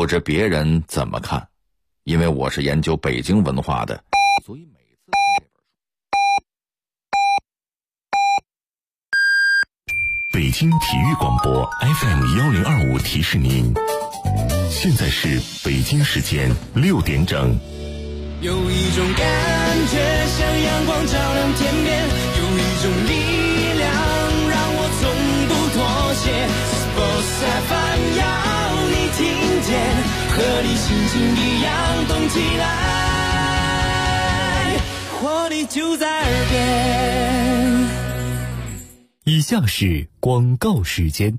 不知别人怎么看，因为我是研究北京文化的，所以每次看这本书。北京体育广播 FM1025提示您，现在是北京时间6点整。 有一种感觉像阳光照亮天边，有一种力量让我从不妥协。Sports FM 要你听见，和你心情一样动起来，活力就在耳边。 以下是广告时间。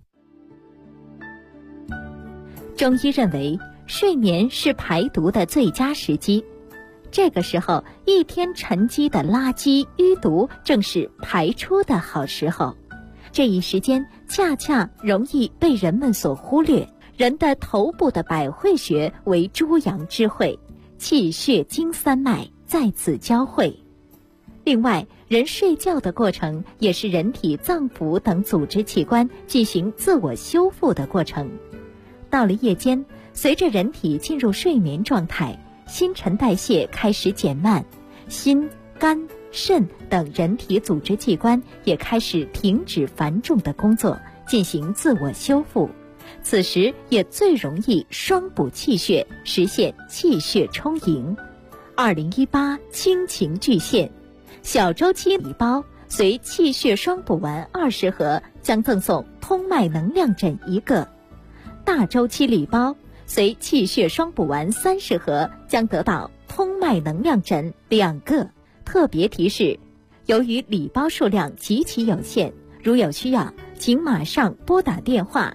中医认为，睡眠是排毒的最佳时机。这个时候，一天沉积的垃圾淤毒正是排出的好时候。这一时间恰恰容易被人们所忽略。人的头部的百会穴为诸阳之会，气血经三脉在此交汇。另外，人睡觉的过程也是人体脏腑等组织器官进行自我修复的过程。到了夜间，随着人体进入睡眠状态，新陈代谢开始减慢，心、肝、肾等人体组织器官也开始停止繁重的工作，进行自我修复。此时也最容易双补气血，实现气血充盈。2018亲情巨献，小周期礼包随气血双补丸20盒将赠送通脉能量枕1个，大周期礼包随气血双补丸30盒将得到通脉能量枕2个。特别提示，由于礼包数量极其有限，如有需要，请马上拨打电话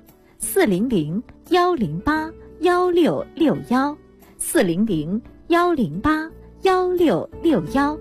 400-108-1661，400-108-1661。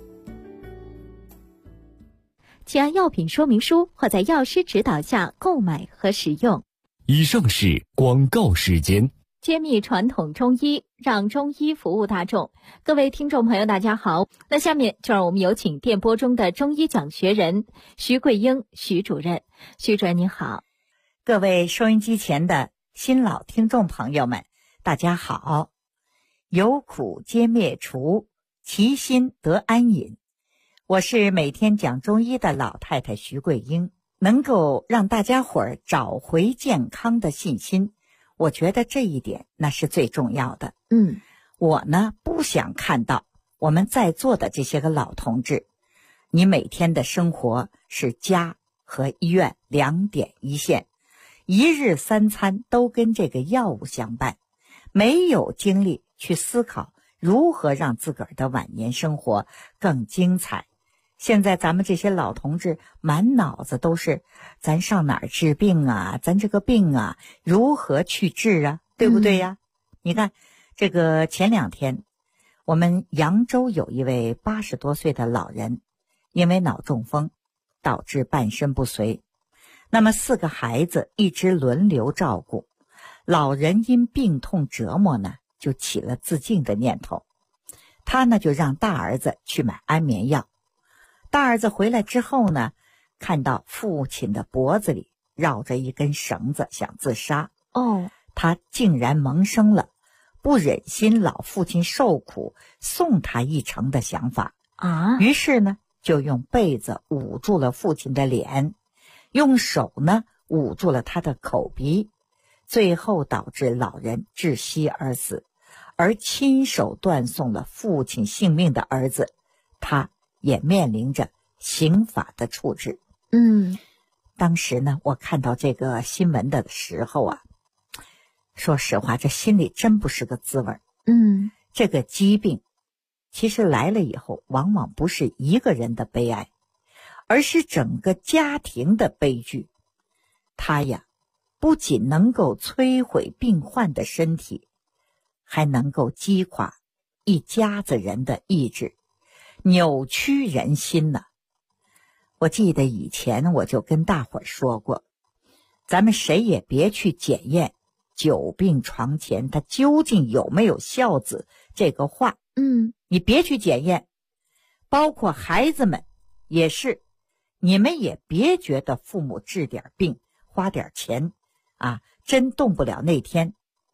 请按药品说明书或在药师指导下购买和使用。 以上是广告时间。 揭秘传统中医，让中医服务大众。各位听众朋友大家好，那下面就让我们有请电波中的中医讲学人徐桂英徐主任。徐主任您好。 各位收音机前的新老听众朋友们大家好。有苦皆灭除，其心得安隐。我是每天讲中医的老太太徐桂英，能够让大家伙儿找回健康的信心，我觉得这一点那是最重要的。我呢不想看到我们在座的这些个老同志，你每天的生活是家和医院2点一线，一日3餐都跟这个药物相伴，没有精力去思考如何让自个儿的晚年生活更精彩。现在咱们这些老同志满脑子都是咱上哪儿治病啊，咱这个病啊如何去治啊，对不对呀？你看这个前2天我们扬州有一位80多岁的老人，因为脑中风导致半身不遂，那么4个孩子一直轮流照顾，老人因病痛折磨呢，就起了自尽的念头。他呢就让大儿子去买安眠药。大儿子回来之后呢，看到父亲的脖子里绕着一根绳子想自杀。他竟然萌生了不忍心老父亲受苦，送他一程的想法于是呢就用被子捂住了父亲的脸，用手呢捂住了他的口鼻，最后导致老人窒息而死。而亲手断送了父亲性命的儿子，他也面临着刑法的处置。当时呢我看到这个新闻的时候啊，说实话这心里真不是个滋味。这个疾病其实来了以后，往往不是一个人的悲哀，而是整个家庭的悲剧。它呀不仅能够摧毁病患的身体，还能够击垮一家子人的意志，扭曲人心呢。我记得以前我就跟大伙儿说过，咱们谁也别去检验久病床前他究竟有没有孝子这个话。你别去检验，包括孩子们也是，你们也别觉得父母治点病花点钱真动不了那天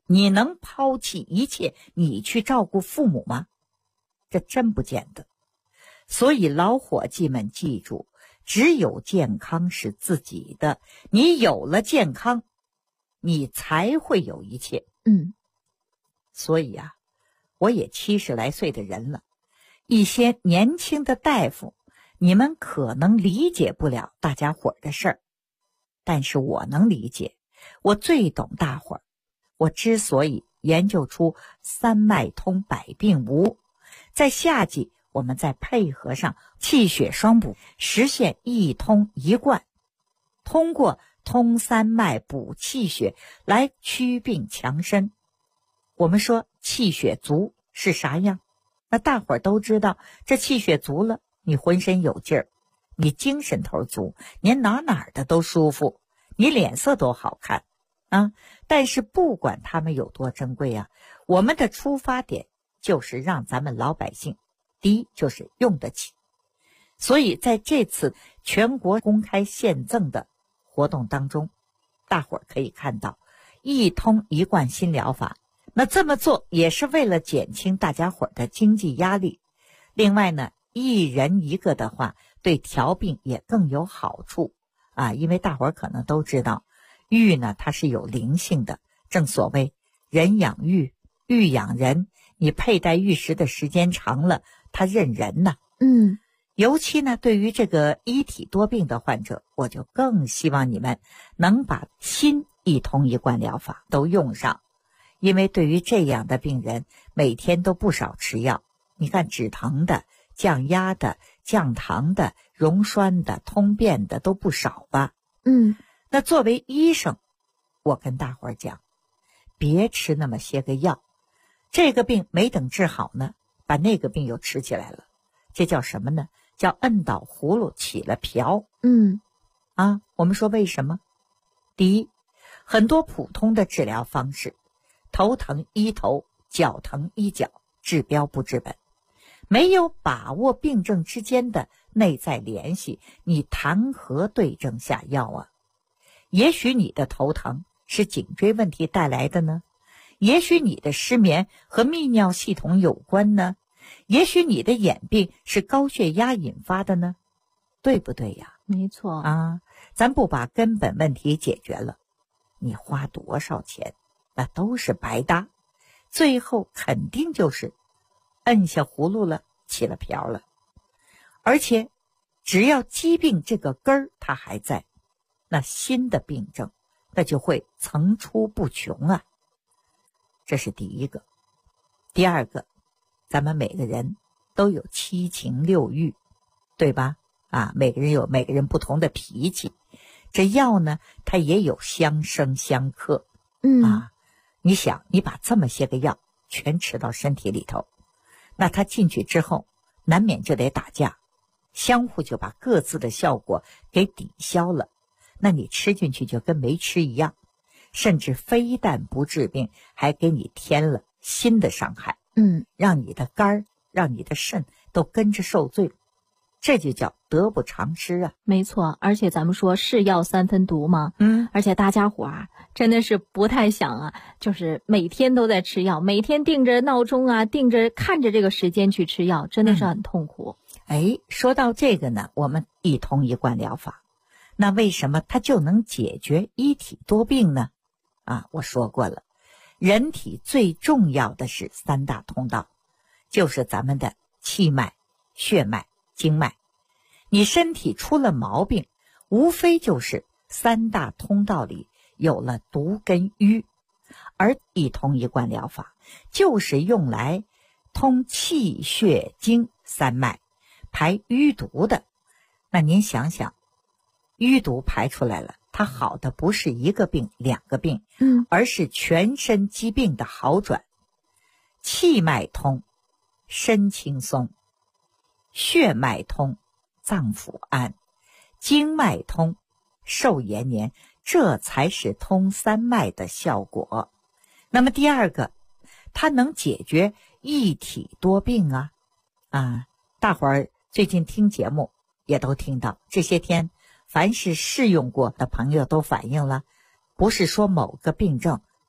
你能抛弃一切，你去照顾父母吗？这真不见得。所以老伙计们记住，只有健康是自己的，你有了健康，你才会有一切。所以啊，我也70来岁的人了，一些年轻的大夫，你们可能理解不了大家伙的事儿，但是我能理解，我最懂大伙儿。我之所以研究出三脉通百病无，在夏季我们再配合上气血双补，实现一通一贯，通过通三脉补气血来祛病强身。我们说气血足是啥样？那大伙儿都知道，这气血足了，你浑身有劲儿，你精神头足，你哪的都舒服，你脸色多好看啊！但是不管他们有多珍贵啊，我们的出发点就是让咱们老百姓，第一就是用得起。所以在这次全国公开献赠的活动当中，大伙儿可以看到一通一贯新疗法。那这么做也是为了减轻大家伙儿的经济压力。另外呢，一人一个的话，对调病也更有好处啊。因为大伙儿可能都知道，玉呢它是有灵性的，正所谓人养玉，玉养人。你佩戴玉石的时间长了，它认人呐。尤其呢，对于这个一体多病的患者，我就更希望你们能把新一通一贯疗法都用上。因为对于这样的病人，每天都不少吃药。你看止疼的、降压的、降糖的、溶栓的、通便的都不少吧。那作为医生，我跟大伙儿讲，别吃那么些个药，这个病没等治好呢，把那个病又吃起来了。这叫什么呢？叫摁倒葫芦起了瓢。我们说为什么？第一，很多普通的治疗方式，头疼医头，脚疼医脚，治标不治本，没有把握病症之间的内在联系，你谈何对症下药啊？也许你的头疼是颈椎问题带来的呢，也许你的失眠和泌尿系统有关呢，也许你的眼病是高血压引发的呢，对不对呀？ 没错啊，咱不把根本问题解决了，你花多少钱那都是白搭，最后肯定就是摁下葫芦了，起了瓢了。而且只要疾病这个根儿它还在，那新的病症那就会层出不穷啊。这是第一个。第二个，咱们每个人都有七情六欲，对吧？每个人有每个人不同的脾气，这药呢它也有相生相克。你想，你把这么些个药全吃到身体里头，那它进去之后难免就得打架，相互就把各自的效果给抵消了，那你吃进去就跟没吃一样，甚至非但不治病，还给你添了新的伤害。让你的肝让你的肾都跟着受罪，这就叫得不偿失啊。 没错，而且咱们说是药三分毒嘛，而且大家伙真的是不太想就是每天都在吃药，每天定着闹钟定着看着这个时间去吃药，真的是很痛苦。 说到这个呢，我们一通一贯疗法，那为什么它就能解决一体多病呢？我说过了，人体最重要的是三大通道，就是咱们的气脉、血脉、经脉。你身体出了毛病，无非就是三大通道里有了毒跟瘀，而一通一贯疗法就是用来通气血经三脉，排淤毒的。那您想想，淤毒排出来了，它好的不是一个病两个病，而是全身疾病的好转。气脉通，身轻松；血脉通，脏腑安；经脉通，寿延年。这才是通三脉的效果。那么第二个，它能解决一体多病大伙儿最近听节目也都听到，这些天凡是试用过的朋友都反映了，不是说某个病症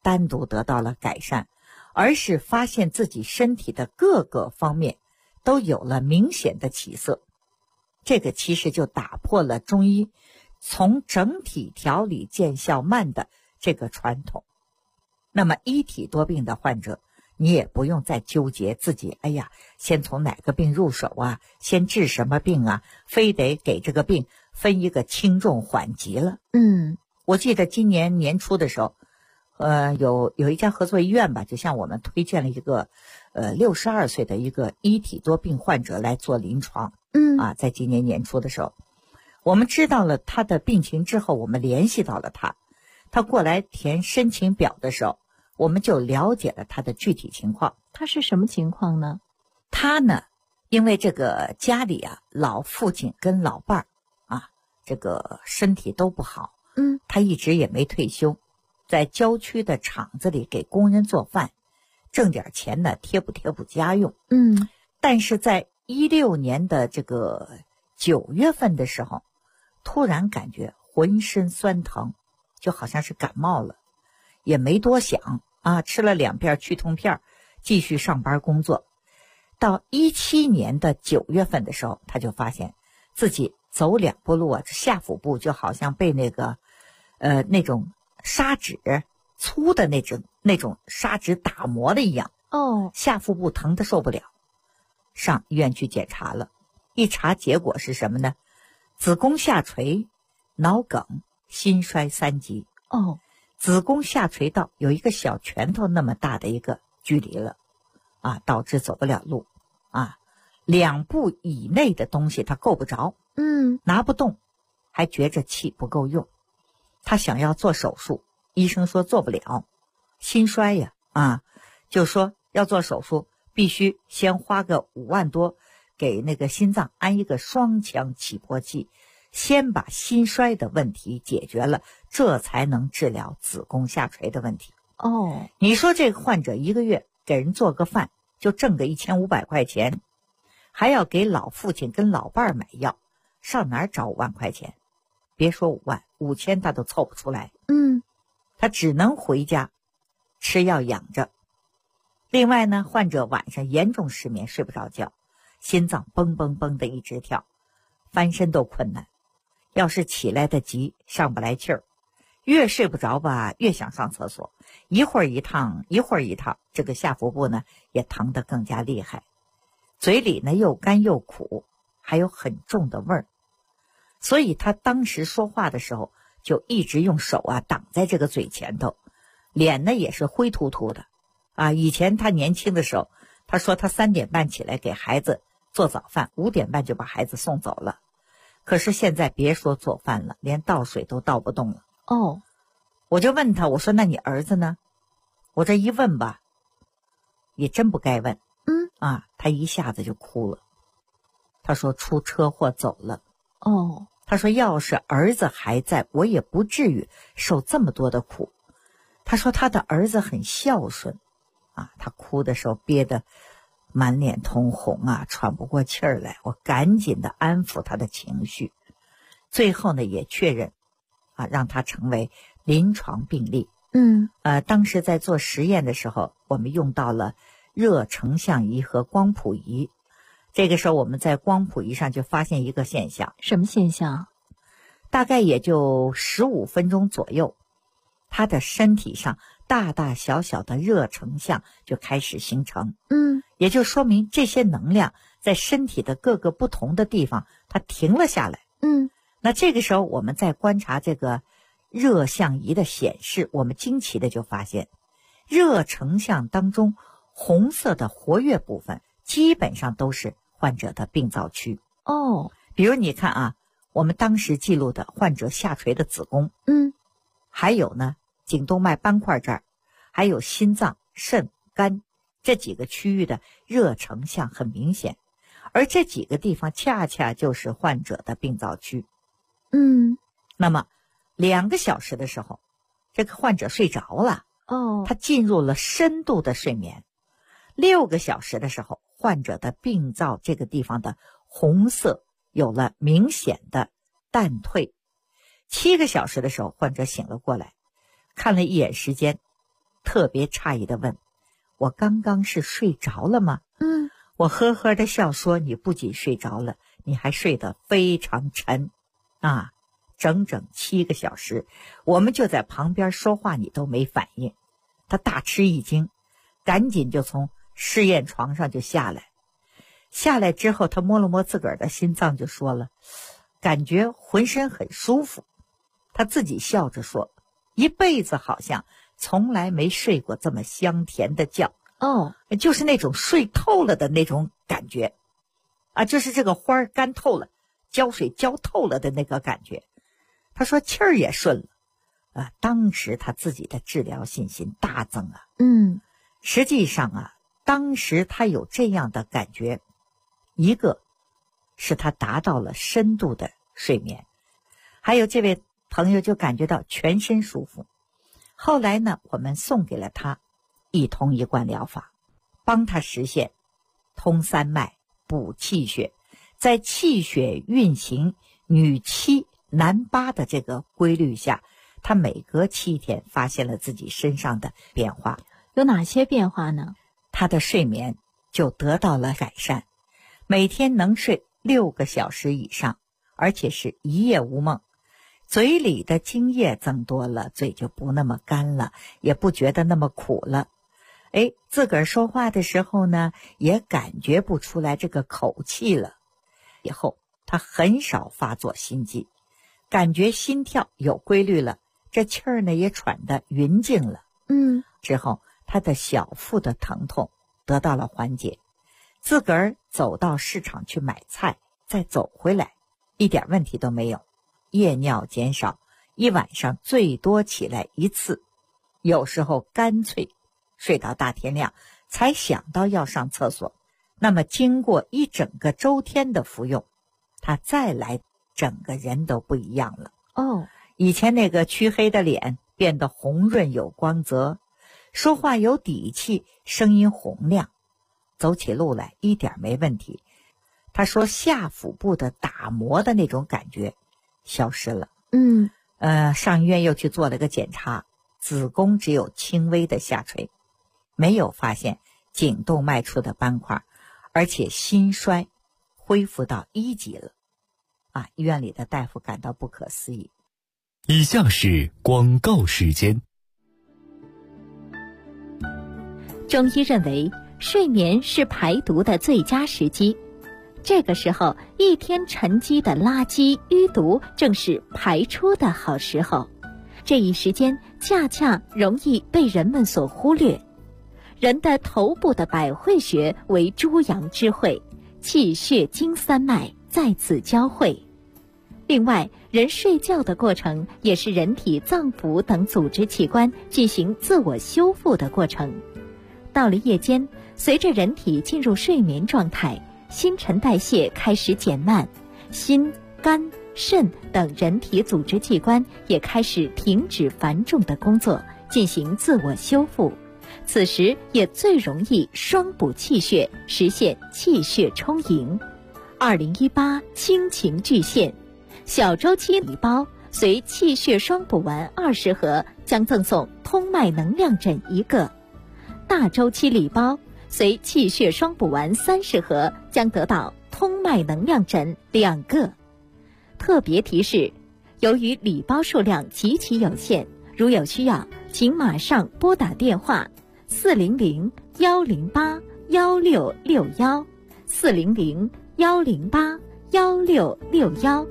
单独得到了改善，而是发现自己身体的各个方面都有了明显的起色。这个其实就打破了中医从整体调理见效慢的这个传统。那么一体多病的患者，你也不用再纠结自己，哎呀，先从哪个病入手啊，先治什么病啊，非得给这个病分一个轻重缓急了。我记得今年年初的时候，有一家合作医院吧，就向我们推荐了一个62岁的一个一体多病患者来做临床。在今年年初的时候，我们知道了他的病情之后，我们联系到了他过来填申请表的时候，我们就了解了他的具体情况。 他是什么情况呢？ 他呢，因为这个家里啊，老父亲跟老伴儿啊，这个身体都不好。他一直也没退休，在郊区的厂子里给工人做饭，挣点钱呢，贴补家用。但是在16年的这个9月份的时候，突然感觉浑身酸疼，就好像是感冒了，也没多想啊，吃了2片去痛片，继续上班工作。到17年的9月份的时候，他就发现自己走2步路啊，下腹部就好像被那种砂纸粗的那种砂纸打磨的一样。下腹部疼得受不了，上医院去检查了，一查结果是什么呢？子宫下垂、脑梗、心衰3级。子宫下垂到有一个小拳头那么大的一个距离了啊，导致走不了路啊，2步以内的东西他够不着，拿不动，还觉着气不够用。他想要做手术，医生说做不了，心衰呀就说要做手术必须先花个5万多给那个心脏安一个双腔起搏器，先把心衰的问题解决了，这才能治疗子宫下垂的问题。你说这个患者1个月给人做个饭就挣个1500块钱，还要给老父亲跟老伴儿买药，上哪儿找5万块钱？别说5万，5000他都凑不出来。他只能回家吃药养着。另外呢，患者晚上严重失眠，睡不着觉，心脏蹦蹦蹦的一直跳，翻身都困难，要是起来得急，上不来气儿，越睡不着吧，越想上厕所，一会儿一趟，这个下腹部呢也疼得更加厉害，嘴里呢又干又苦，还有很重的味儿。所以他当时说话的时候就一直用手挡在这个嘴前头，脸呢也是灰秃秃的以前他年轻的时候，他说他3点半起来给孩子做早饭，5点半就把孩子送走了。可是现在别说做饭了，连倒水都倒不动了。我就问他，我说那你儿子呢？我这一问吧，也真不该问。他一下子就哭了。他说出车祸走了。他说要是儿子还在，我也不至于受这么多的苦。他说他的儿子很孝顺他哭的时候憋得满脸通红喘不过气儿来，我赶紧的安抚他的情绪，最后呢也确认让他成为临床病例。当时在做实验的时候，我们用到了热成像仪和光谱仪。这个时候我们在光谱仪上就发现一个现象。 什么现象？ 大概也就15分钟左右，他的身体上大大小小的热成像就开始形成。也就说明这些能量在身体的各个不同的地方它停了下来。那这个时候我们在观察这个热像仪的显示，我们惊奇的就发现热成像当中红色的活跃部分基本上都是患者的病灶区。比如你看我们当时记录的患者下垂的子宫，还有呢颈动脉斑块这儿，还有心脏、肾、肝这几个区域的热成像很明显，而这几个地方恰恰就是患者的病灶区。那么2个小时的时候，这个患者睡着了，他进入了深度的睡眠。6个小时的时候，患者的病灶这个地方的红色有了明显的淡退。7个小时的时候，患者醒了过来，看了一眼时间， 特别诧异地问：“我刚刚是睡着了吗？”我呵呵地笑说：“你不仅睡着了，你还睡得非常沉啊，整整7个小时，我们就在旁边说话，你都没反应。”他大吃一惊，赶紧就从试验床上就下来。下来之后，他摸了摸自个儿的心脏，就说了，感觉浑身很舒服。他自己笑着说，一辈子好像从来没睡过这么香甜的觉。就是那种睡透了的那种感觉啊，就是这个花干透了，浇水浇透了的那个感觉。他说气儿也顺了啊，当时他自己的治疗信心大增啊。实际上啊，当时他有这样的感觉，一个是他达到了深度的睡眠，还有这位朋友就感觉到全身舒服。后来呢，我们送给了他一通一贯疗法，帮他实现通三脉、补气血，在气血运行女7男8的这个规律下，他每隔7天发现了自己身上的变化。 有哪些变化呢？ 他的睡眠就得到了改善，每天能睡6个小时以上，而且是一夜无梦。嘴里的津液增多了，嘴就不那么干了，也不觉得那么苦了。自个儿说话的时候呢，也感觉不出来这个口气了。以后他很少发作心悸，感觉心跳有规律了，这气儿呢也喘得匀净了。之后他的小腹的疼痛得到了缓解，自个儿走到市场去买菜，再走回来，一点问题都没有。夜尿减少，一晚上最多起来1次，有时候干脆睡到大天亮才想到要上厕所。那么经过一整个周天的服用，他再来整个人都不一样了。以前那个黢黑的脸变得红润有光泽，说话有底气，声音洪亮，走起路来一点没问题。他说下腹部的打磨的那种感觉消失了。上医院又去做了个检查，子宫只有轻微的下垂，没有发现颈动脉处的斑块，而且心衰恢复到1级了。医院里的大夫感到不可思议。 以下是广告时间。 中医认为，睡眠是排毒的最佳时机。这个时候，一天沉积的垃圾淤毒正是排出的好时候。这一时间恰恰容易被人们所忽略。人的头部的百会穴为诸阳之会，气血经三脉在此交汇。另外，人睡觉的过程也是人体脏腑等组织器官进行自我修复的过程。到了夜间，随着人体进入睡眠状态，新陈代谢开始减慢，心、肝、肾等人体组织器官也开始停止繁重的工作，进行自我修复。此时也最容易双补气血，实现气血充盈。2018亲情巨献，小周期礼包随气血双补丸20盒将赠送通脉能量枕1个，大周期礼包随气血双补丸30盒将得到通脉能量枕2个。特别提示，由于礼包数量极其有限，如有需要，请马上拨打电话400-108-1661 400-108-1661。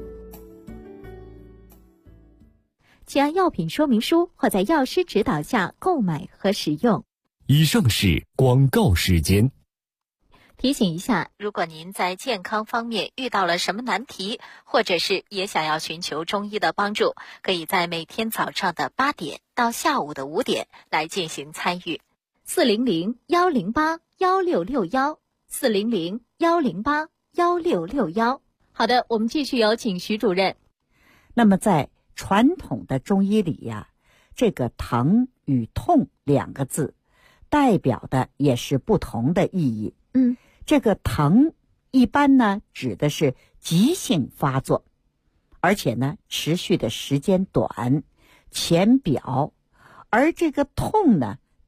请按药品说明书或在药师指导下购买和使用。 以上是广告时间。 提醒一下，如果您在健康方面遇到了什么难题，或者是也想要寻求中医的帮助，可以在每天早上的8点到下午的5点来进行参与。400-108-1661 400-108-1661。好的，我们继续有请徐主任。 那么在传统的中医里呀，这个疼与痛2个字代表的也是不同的意义。这个疼一般呢指的是急性发作，而且呢持续的时间短，浅表，而这个痛呢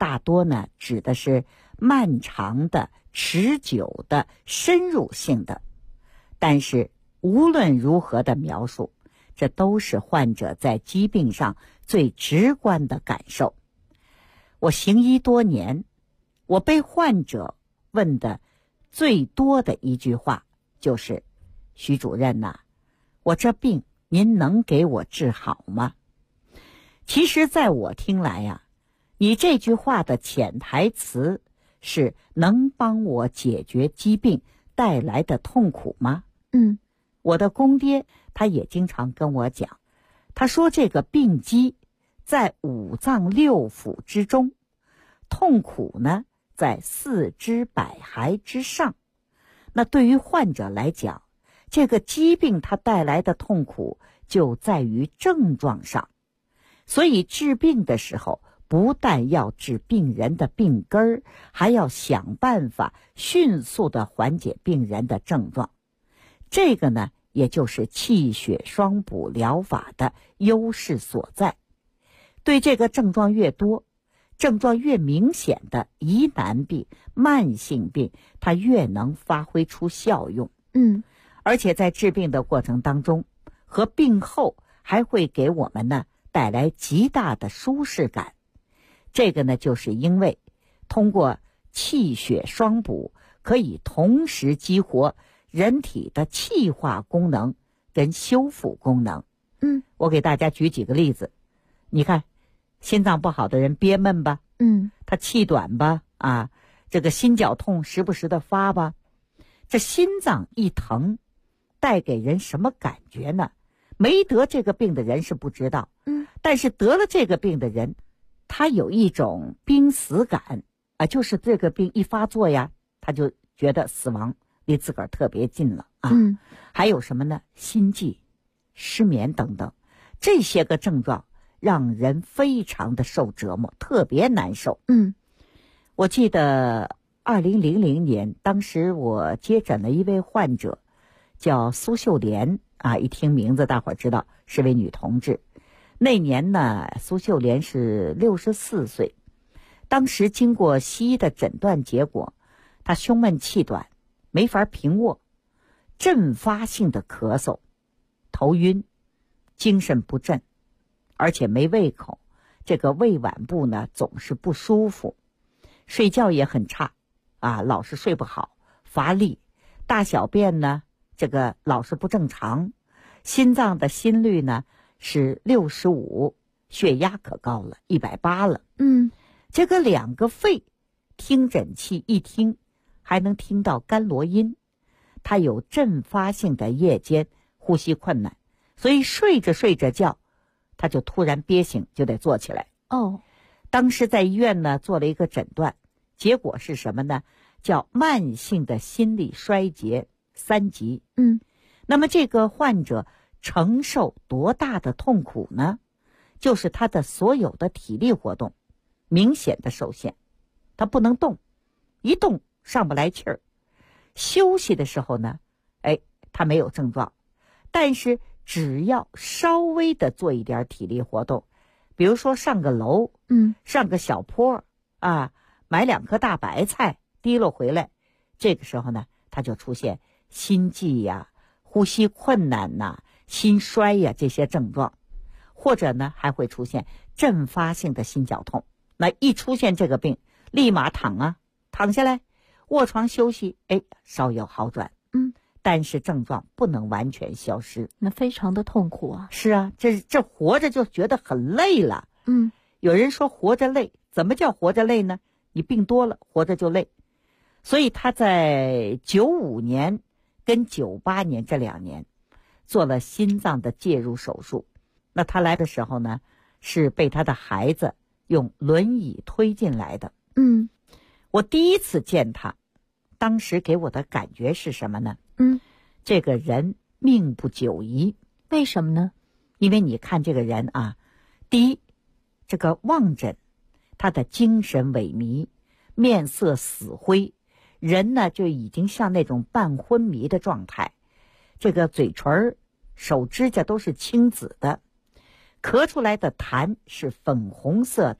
大多呢指的是漫长的、持久的、深入性的。但是无论如何的描述，这都是患者在疾病上最直观的感受。我行医多年，我被患者问的最多的一句话就是：徐主任呐，我这病您能给我治好吗？其实在我听来呀，你这句话的潜台词是能帮我解决疾病带来的痛苦吗？我的公爹他也经常跟我讲，他说这个病机在五脏六腑之中，痛苦呢在四肢百骸之上。那对于患者来讲，这个疾病它带来的痛苦就在于症状上。所以治病的时候，不但要治病人的病根儿，还要想办法迅速地缓解病人的症状。这个呢，也就是气血双补疗法的优势所在。对这个症状越多、症状越明显的疑难病、慢性病，它越能发挥出效用。而且在治病的过程当中，和病后还会给我们呢带来极大的舒适感。这个呢，就是因为通过气血双补，可以同时激活人体的气化功能跟修复功能。我给大家举几个例子。你看，心脏不好的人憋闷吧，他气短吧，这个心绞痛时不时的发吧。这心脏一疼，带给人什么感觉呢？没得这个病的人是不知道，但是得了这个病的人，他有一种濒死感就是这个病一发作呀，他就觉得死亡离自个儿特别近了还有什么呢？心悸、失眠等等，这些个症状让人非常的受折磨，特别难受。我记得2000年，当时我接诊了一位患者，叫苏秀莲一听名字大伙儿知道是位女同志。那年呢，苏秀莲是64岁。当时经过西医的诊断结果，她胸闷气短，没法平卧，阵发性的咳嗽，头晕，精神不振，而且没胃口，这个胃脘部呢总是不舒服，睡觉也很差老是睡不好，乏力，大小便呢这个老是不正常，心脏的心率呢是65，血压可高了，180了。这个2个肺听诊器一听还能听到甘罗音，他有阵发性的夜间呼吸困难，所以睡着睡着觉他就突然憋醒，就得坐起来。当时在医院呢做了一个诊断，结果是什么呢？叫慢性的心力衰竭3级。那么这个患者承受多大的痛苦呢？就是他的所有的体力活动明显的受限，他不能动，一动上不来气儿。休息的时候呢，他没有症状，但是只要稍微的做一点体力活动，比如说上个楼，上个小坡买2颗大白菜提溜回来，这个时候呢，他就出现心悸呀、呼吸困难心衰呀这些症状，或者呢还会出现阵发性的心绞痛。那一出现这个病，立马躺下来，卧床休息，稍有好转。但是症状不能完全消失， 那非常的痛苦啊。 是啊，这活着就觉得很累了。有人说活着累，怎么叫活着累呢？你病多了，活着就累。所以他在95年跟98年这2年做了心脏的介入手术。那他来的时候呢，是被他的孩子用轮椅推进来的。我第一次见他，当时给我的感觉是什么呢？这个人命不久矣。 为什么呢？ 因为你看这个人第一，这个望诊，他的精神萎靡，面色死灰，人呢就已经像那种半昏迷的状态，这个嘴唇、手指甲都是青紫的，咳出来的痰是粉红色的，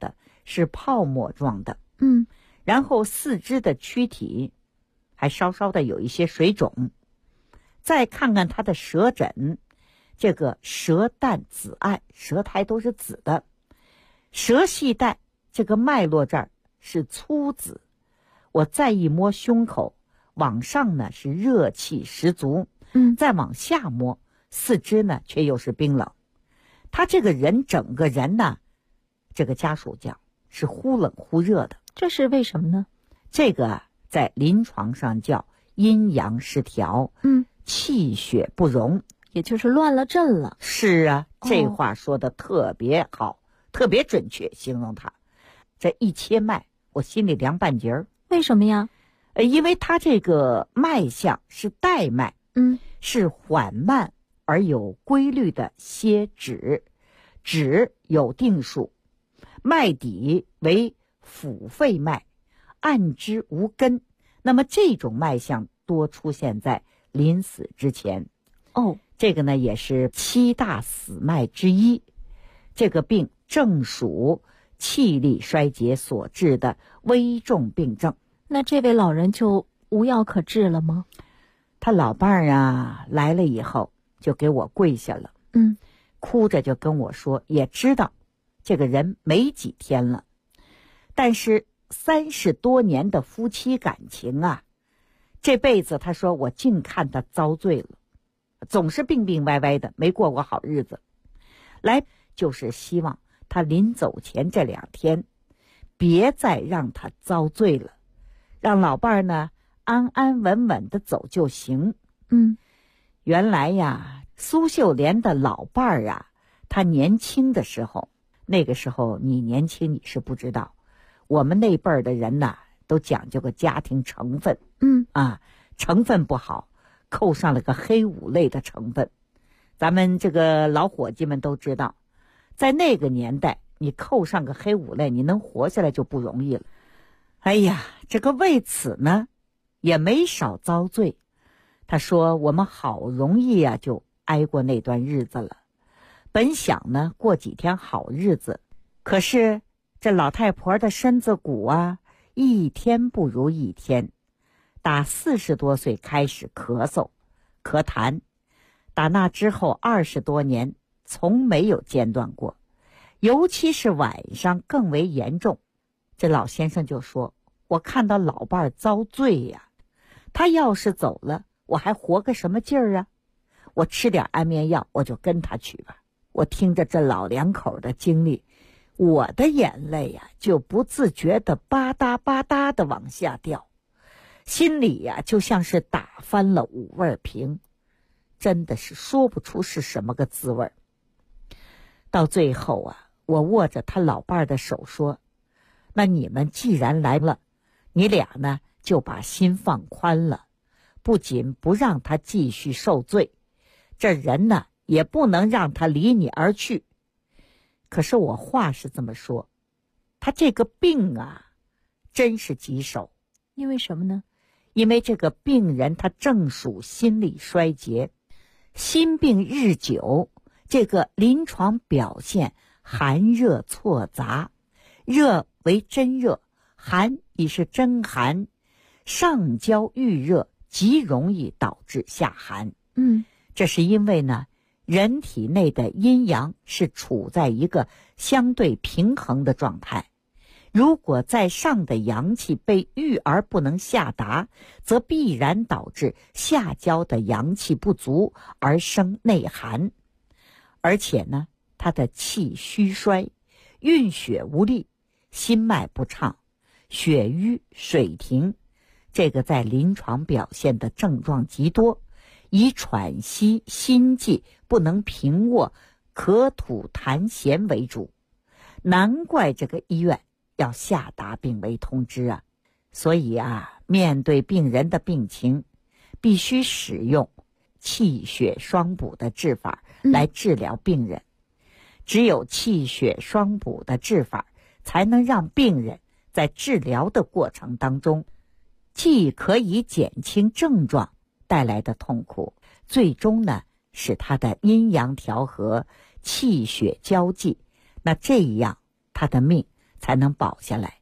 是泡沫状的，然后四肢的躯体还稍稍的有一些水肿。再看看他的舌诊，这个舌淡紫暗，舌苔都是紫的，舌系带这个脉络这儿是粗紫。我再一摸胸口，往上呢是热气十足，再往下摸四肢呢却又是冰冷。他这个人整个人呢，这个家属讲是忽冷忽热的。 这是为什么呢？ 这个在临床上叫阴阳失调，气血不容， 也就是乱了阵了。 是啊，这话说的特别好，特别准确，形容他。这一切脉，我心里凉半截儿。 为什么呀？ 因为他这个脉象是带脉，是缓慢而有规律的歇止，止有定数，脉底为腹肺脉，按之无根。那么这种脉象多出现在临死之前。这个呢也是7大死脉之一。这个病正属气力衰竭所致的危重病症。 那这位老人就无药可治了吗？ 他老伴儿啊来了以后就给我跪下了，哭着就跟我说，也知道这个人没几天了，但是30多年的夫妻感情啊，这辈子他说我净看他遭罪了，总是病病歪歪的，没过过好日子。来就是希望他临走前这2天别再让他遭罪了，让老伴儿呢安安稳稳的走就行。原来呀，苏秀莲的老伴儿啊，他年轻的时候，那个时候你年轻你是不知道，我们那辈儿的人呐都讲究个家庭成分，成分不好，扣上了个黑五类的成分。咱们这个老伙计们都知道，在那个年代你扣上个黑五类，你能活下来就不容易了。哎呀，这个为此呢也没少遭罪。他说我们好容易啊就挨过那段日子了，本想呢过几天好日子，可是这老太婆的身子骨啊一天不如一天。打40多岁开始咳嗽咳痰，打那之后20多年从没有间断过，尤其是晚上更为严重。这老先生就说，我看到老伴儿遭罪呀，他要是走了，我还活个什么劲儿啊？我吃点安眠药，我就跟他去吧。我听着这老两口的经历，我的眼泪呀就不自觉的吧嗒吧嗒的往下掉，心里呀就像是打翻了5味瓶，真的是说不出是什么个滋味。到最后啊，我握着他老伴儿的手说，那你们既然来了，你俩呢就把心放宽了，不仅不让他继续受罪，这人呢也不能让他离你而去。可是我话是这么说，他这个病啊真是棘手。 因为什么呢？ 因为这个病人他正属心力衰竭，心病日久，这个临床表现寒热错杂，热为真热，寒已是真寒，上焦郁热，极容易导致下寒。这是因为呢，人体内的阴阳是处在一个相对平衡的状态，如果在上的阳气被郁而不能下达，则必然导致下焦的阳气不足而生内寒。而且呢，他的气虚衰，运血无力，心脉不畅，血瘀水停，这个在临床表现的症状极多，以喘息、心悸、不能平卧、咳吐痰涎为主。难怪这个医院要下达病危通知啊！所以啊，面对病人的病情，必须使用气血双补的治法来治疗病人。只有气血双补的治法，才能让病人在治疗的过程当中，既可以减轻症状带来的痛苦，最终呢，使他的阴阳调和，气血交际，那这样他的命才能保下来。